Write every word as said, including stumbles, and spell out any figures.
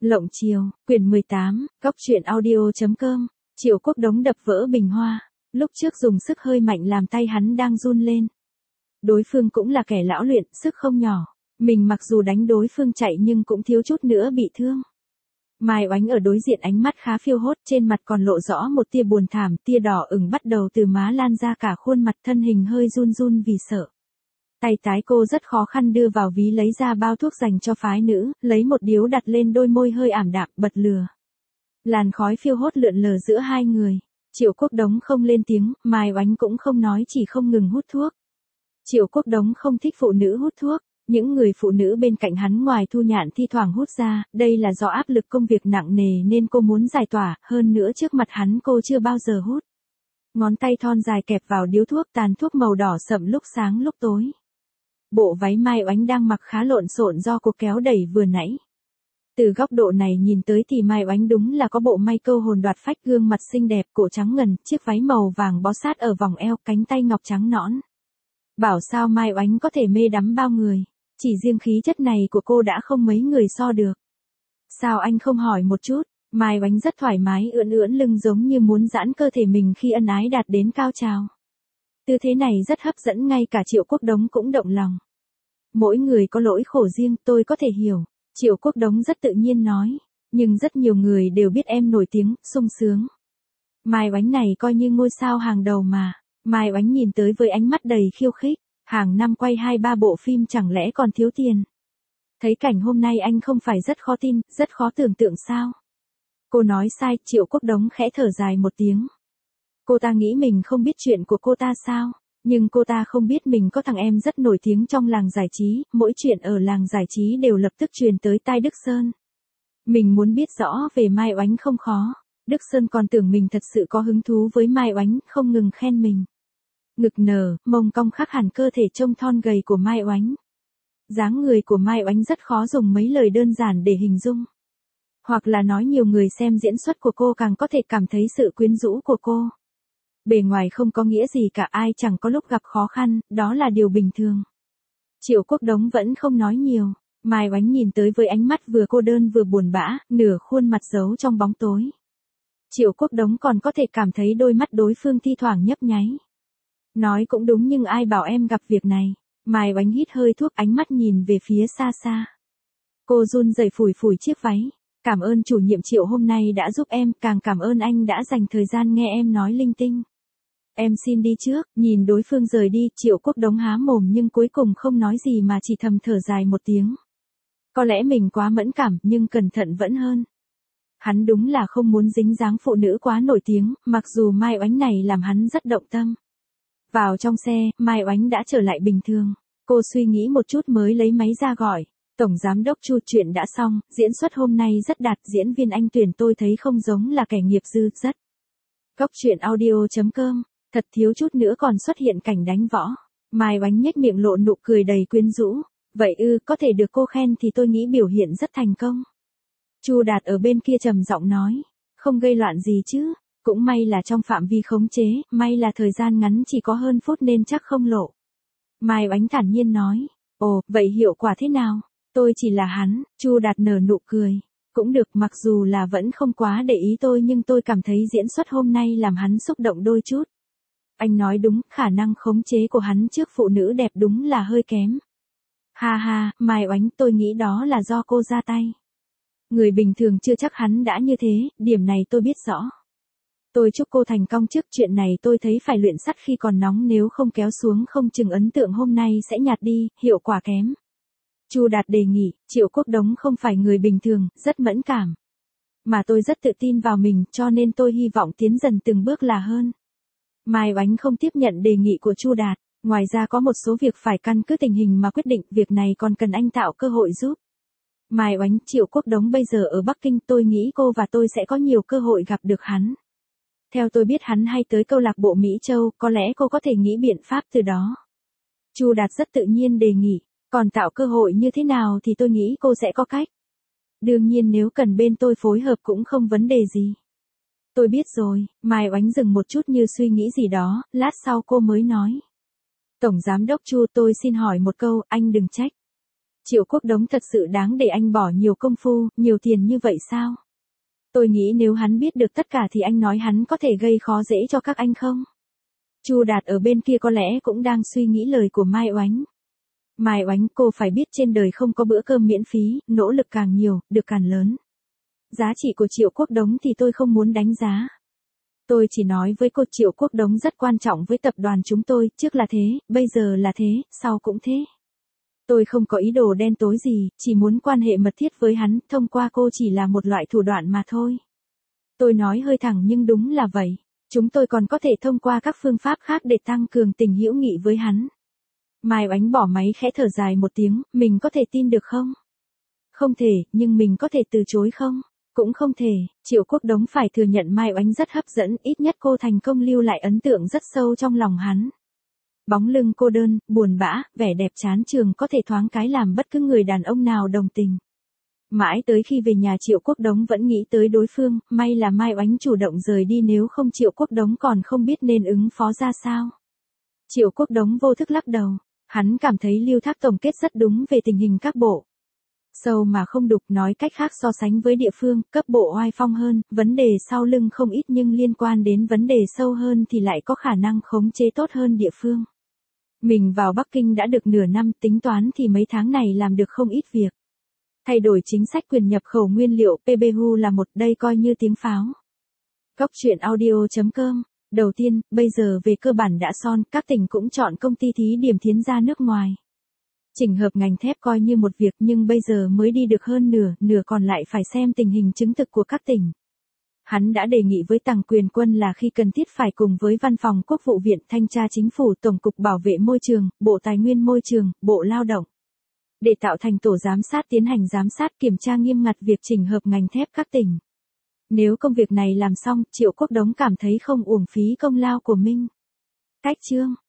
Lộng Chiều, quyển mười tám, góc truyện audio chấm com. Triệu Quốc Đống đập vỡ bình hoa, lúc trước dùng sức hơi mạnh làm tay hắn đang run lên. Đối phương cũng là kẻ lão luyện, sức không nhỏ. Mình mặc dù đánh đối phương chạy nhưng cũng thiếu chút nữa bị thương. Mai Oánh ở đối diện ánh mắt khá phiêu hốt, trên mặt còn lộ rõ một tia buồn thảm, tia đỏ ửng bắt đầu từ má lan ra cả khuôn mặt, thân hình hơi run run vì sợ. Tay tái cô rất khó khăn đưa vào ví lấy ra bao thuốc dành cho phái nữ, lấy một điếu đặt lên đôi môi hơi ảm đạm, bật lừa. Làn khói phiêu hốt lượn lờ giữa hai người. Triệu Quốc Đống không lên tiếng, Mai Oánh cũng không nói, chỉ không ngừng hút thuốc. Triệu Quốc Đống không thích phụ nữ hút thuốc. Những người phụ nữ bên cạnh hắn ngoài Thu Nhạn thi thoảng hút ra, đây là do áp lực công việc nặng nề nên cô muốn giải tỏa, hơn nữa trước mặt hắn cô chưa bao giờ hút. Ngón tay thon dài kẹp vào điếu thuốc, tàn thuốc màu đỏ sậm lúc sáng lúc tối. Bộ váy Mai Oánh đang mặc khá lộn xộn do cô kéo đẩy vừa nãy. Từ góc độ này nhìn tới thì Mai Oánh đúng là có bộ may câu hồn đoạt phách, gương mặt xinh đẹp, cổ trắng ngần, chiếc váy màu vàng bó sát ở vòng eo, cánh tay ngọc trắng nõn. Bảo sao Mai Oánh có thể mê đắm bao người. Chỉ riêng khí chất này của cô đã không mấy người so được. Sao anh không hỏi một chút? Mai Oánh rất thoải mái, ưỡn ưỡn lưng giống như muốn giãn cơ thể mình khi ân ái đạt đến cao trào. Tư thế này rất hấp dẫn, ngay cả Triệu Quốc Đống cũng động lòng. Mỗi người có lỗi khổ riêng, tôi có thể hiểu. Triệu Quốc Đống rất tự nhiên nói. Nhưng rất nhiều người đều biết em nổi tiếng, sung sướng. Mai Oánh này coi như ngôi sao hàng đầu mà. Mai Oánh nhìn tới với ánh mắt đầy khiêu khích. Hàng năm quay hai ba bộ phim chẳng lẽ còn thiếu tiền. Thấy cảnh hôm nay anh không phải rất khó tin, rất khó tưởng tượng sao? Cô nói sai. Triệu Quốc Đống khẽ thở dài một tiếng. Cô ta nghĩ mình không biết chuyện của cô ta sao? Nhưng cô ta không biết mình có thằng em rất nổi tiếng trong làng giải trí, mỗi chuyện ở làng giải trí đều lập tức truyền tới tai Đức Sơn. Mình muốn biết rõ về Mai Oánh không khó. Đức Sơn còn tưởng mình thật sự có hứng thú với Mai Oánh, không ngừng khen mình. Ngực nở, mông cong khác hẳn cơ thể trông thon gầy của Mai Oánh. Dáng người của Mai Oánh rất khó dùng mấy lời đơn giản để hình dung. Hoặc là nói nhiều người xem diễn xuất của cô càng có thể cảm thấy sự quyến rũ của cô. Bề ngoài không có nghĩa gì cả, ai chẳng có lúc gặp khó khăn, đó là điều bình thường. Triệu Quốc Đống vẫn không nói nhiều. Mai Oánh nhìn tới với ánh mắt vừa cô đơn vừa buồn bã, nửa khuôn mặt giấu trong bóng tối. Triệu Quốc Đống còn có thể cảm thấy đôi mắt đối phương thi thoảng nhấp nháy. Nói cũng đúng, nhưng ai bảo em gặp việc này. Mai Oánh hít hơi thuốc, ánh mắt nhìn về phía xa xa. Cô run rẩy phủi phủi chiếc váy. Cảm ơn chủ nhiệm Triệu hôm nay đã giúp em, càng cảm ơn anh đã dành thời gian nghe em nói linh tinh. Em xin đi trước. Nhìn đối phương rời đi, Triệu Quốc Đống há mồm nhưng cuối cùng không nói gì mà chỉ thầm thở dài một tiếng. Có lẽ mình quá mẫn cảm, nhưng cẩn thận vẫn hơn. Hắn đúng là không muốn dính dáng phụ nữ quá nổi tiếng, mặc dù Mai Oánh này làm hắn rất động tâm. Vào trong xe, Mai Oánh đã trở lại bình thường. Cô suy nghĩ một chút mới lấy máy ra gọi. Tổng giám đốc Chu, chuyện đã xong, diễn xuất hôm nay rất đạt, diễn viên anh tuyển tôi thấy không giống là kẻ nghiệp dư, rất. Góc truyện audio chấm com, thật thiếu chút nữa còn xuất hiện cảnh đánh võ. Mai Oánh nhếch miệng lộ nụ cười đầy quyến rũ. Vậy ư, có thể được cô khen thì tôi nghĩ biểu hiện rất thành công. Chu Đạt ở bên kia trầm giọng nói. Không gây loạn gì chứ. Cũng may là trong phạm vi khống chế, may là thời gian ngắn chỉ có hơn phút nên chắc không lộ. Mai Oánh thản nhiên nói. Ồ, vậy hiệu quả thế nào? Tôi chỉ là hắn. Chu Đạt nở nụ cười. Cũng được, mặc dù là vẫn không quá để ý tôi nhưng tôi cảm thấy diễn xuất hôm nay làm hắn xúc động đôi chút. Anh nói đúng, khả năng khống chế của hắn trước phụ nữ đẹp đúng là hơi kém. Ha ha, Mai Oánh, tôi nghĩ đó là do cô ra tay. Người bình thường chưa chắc hắn đã như thế, điểm này tôi biết rõ. Tôi chúc cô thành công trước, chuyện này tôi thấy phải luyện sắt khi còn nóng, nếu không kéo xuống không chừng ấn tượng hôm nay sẽ nhạt đi, hiệu quả kém. Chu Đạt đề nghị. Triệu Quốc Đống không phải người bình thường, rất mẫn cảm. Mà tôi rất tự tin vào mình, cho nên tôi hy vọng tiến dần từng bước là hơn. Mai Oánh không tiếp nhận đề nghị của Chu Đạt. Ngoài ra có một số việc phải căn cứ tình hình mà quyết định, việc này còn cần anh tạo cơ hội giúp. Mai Oánh, Triệu Quốc Đống bây giờ ở Bắc Kinh, tôi nghĩ cô và tôi sẽ có nhiều cơ hội gặp được hắn. Theo tôi biết hắn hay tới câu lạc bộ Mỹ Châu, có lẽ cô có thể nghĩ biện pháp từ đó. Chu Đạt rất tự nhiên đề nghị. Còn tạo cơ hội như thế nào thì tôi nghĩ cô sẽ có cách. Đương nhiên nếu cần bên tôi phối hợp cũng không vấn đề gì. Tôi biết rồi. Mai Oánh dừng một chút như suy nghĩ gì đó, lát sau cô mới nói. Tổng giám đốc Chu, tôi xin hỏi một câu, anh đừng trách. Triệu Quốc Đống thật sự đáng để anh bỏ nhiều công phu, nhiều tiền như vậy sao? Tôi nghĩ nếu hắn biết được tất cả thì anh nói hắn có thể gây khó dễ cho các anh không? Chu Đạt ở bên kia có lẽ cũng đang suy nghĩ lời của Mai Oánh. Mai Oánh, cô phải biết trên đời không có bữa cơm miễn phí, nỗ lực càng nhiều, được càng lớn. Giá trị của Triệu Quốc Đống thì tôi không muốn đánh giá. Tôi chỉ nói với cô Triệu Quốc Đống rất quan trọng với tập đoàn chúng tôi, trước là thế, bây giờ là thế, sau cũng thế. Tôi không có ý đồ đen tối gì, chỉ muốn quan hệ mật thiết với hắn, thông qua cô chỉ là một loại thủ đoạn mà thôi. Tôi nói hơi thẳng nhưng đúng là vậy. Chúng tôi còn có thể thông qua các phương pháp khác để tăng cường tình hữu nghị với hắn. Mai Oánh bỏ máy khẽ thở dài một tiếng, mình có thể tin được không? Không thể, nhưng mình có thể từ chối không? Cũng không thể, Triệu Quốc Đống phải thừa nhận Mai Oánh rất hấp dẫn, ít nhất cô thành công lưu lại ấn tượng rất sâu trong lòng hắn. Bóng lưng cô đơn, buồn bã, vẻ đẹp chán trường có thể thoáng cái làm bất cứ người đàn ông nào đồng tình. Mãi tới khi về nhà Triệu Quốc Đống vẫn nghĩ tới đối phương, may là Mai Oánh chủ động rời đi nếu không Triệu Quốc Đống còn không biết nên ứng phó ra sao. Triệu Quốc Đống vô thức lắc đầu, hắn cảm thấy Lưu Thác tổng kết rất đúng về tình hình các bộ. Sâu mà không đục, nói cách khác so sánh với địa phương, cấp bộ oai phong hơn, vấn đề sau lưng không ít nhưng liên quan đến vấn đề sâu hơn thì lại có khả năng khống chế tốt hơn địa phương. Mình vào Bắc Kinh đã được nửa năm, tính toán thì mấy tháng này làm được không ít việc. Thay đổi chính sách quyền nhập khẩu nguyên liệu pê bê u là một, đây coi như tiếng pháo. Góc truyện audio chấm com. Đầu tiên, bây giờ về cơ bản đã son, các tỉnh cũng chọn công ty thí điểm tiến ra nước ngoài. Chỉnh hợp ngành thép coi như một việc nhưng bây giờ mới đi được hơn nửa, nửa còn lại phải xem tình hình chứng thực của các tỉnh. Hắn đã đề nghị với Tằng Quyền Quân là khi cần thiết phải cùng với Văn phòng Quốc vụ viện, Thanh tra Chính phủ, Tổng cục Bảo vệ Môi trường, Bộ Tài nguyên Môi trường, Bộ Lao động. Để tạo thành tổ giám sát tiến hành giám sát kiểm tra nghiêm ngặt việc chỉnh hợp ngành thép các tỉnh. Nếu công việc này làm xong, Triệu Quốc Đống cảm thấy không uổng phí công lao của mình. Cách chương